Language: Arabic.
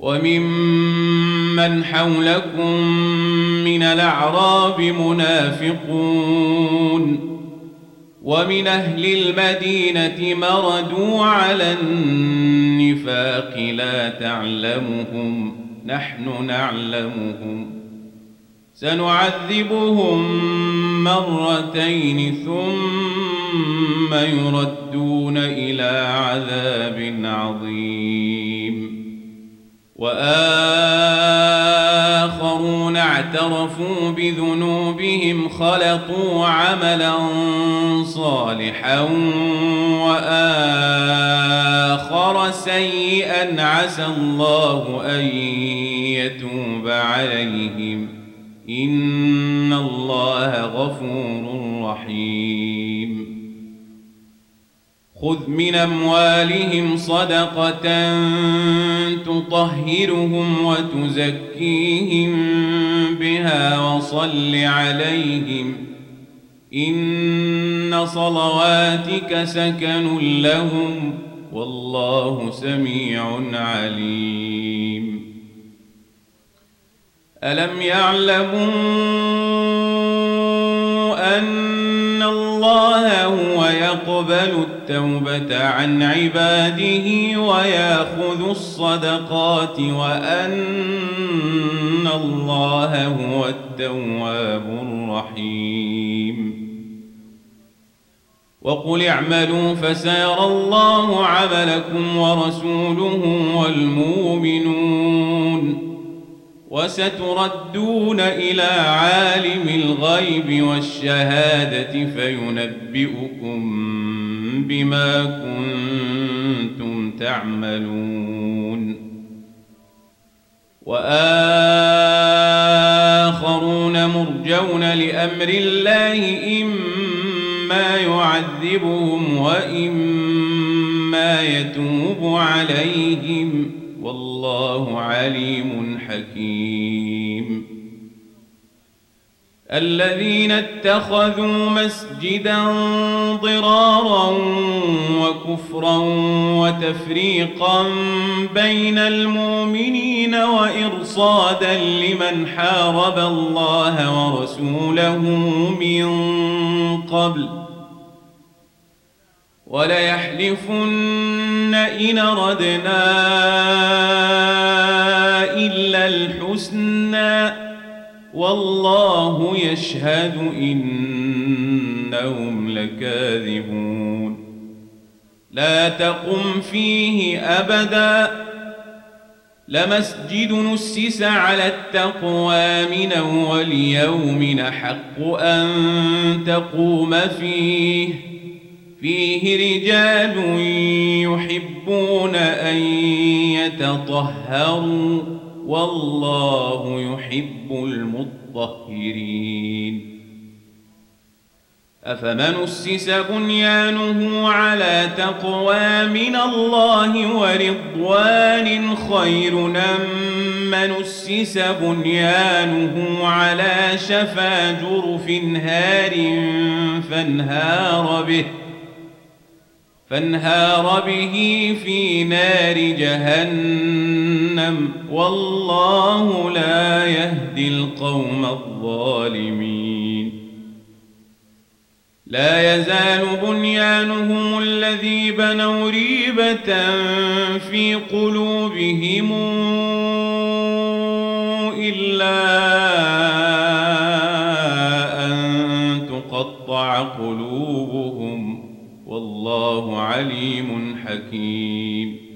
وممن حولكم من الأعراب منافقون ومن أهل المدينة مردوا على النفاق لا تعلمهم نحن نعلمهم سنعذبهم مرتين ثم يردون إلى عذاب عظيم وآخرون اعترفوا بذنوبهم خلطوا عملا صالحا وآخر سيئا عسى الله أن يتوب عليهم إن الله غفور رحيم خذ من أموالهم صدقة تطهرهم وتزكيهم بها وصل عليهم إن صلواتك سكن لهم والله سميع عليم ألم يعلموا أن الله هو يقبل التوبة عن عباده ويأخذ الصدقات وأن الله هو التواب الرحيم وقل اعملوا فسيرى الله عملكم ورسوله والمؤمنون وستردون إلى عالم الغيب والشهادة فينبئكم بما كنتم تعملون وآخرون مرجون لأمر الله إما يعذبهم وإما يتوب عليهم والله عليم حكيم الذين اتخذوا مسجدا ضرارا وكفرا وتفريقا بين المؤمنين وإرصادا لمن حارب الله ورسوله من قبل وليحلفن إن أردنا إلا الحسنى والله يشهد إنهم لكاذبون لا تقم فيه أبدا لمسجد نسس على التقوى من أول يوم أحق أن تقوم فيه رجال يحبون أن يتطهروا والله يحب المطهرين أفمن أسس بنيانه على تقوى من الله ورضوان خير أم من أسس بنيانه على شفا جرف هار فانهار به في نار جهنم والله لا يهدي القوم الظالمين لا يزال بنيانهم الذي بنوا ريبة في قلوبهم إلا أن تقطع قلوبهم والله عليم حكيم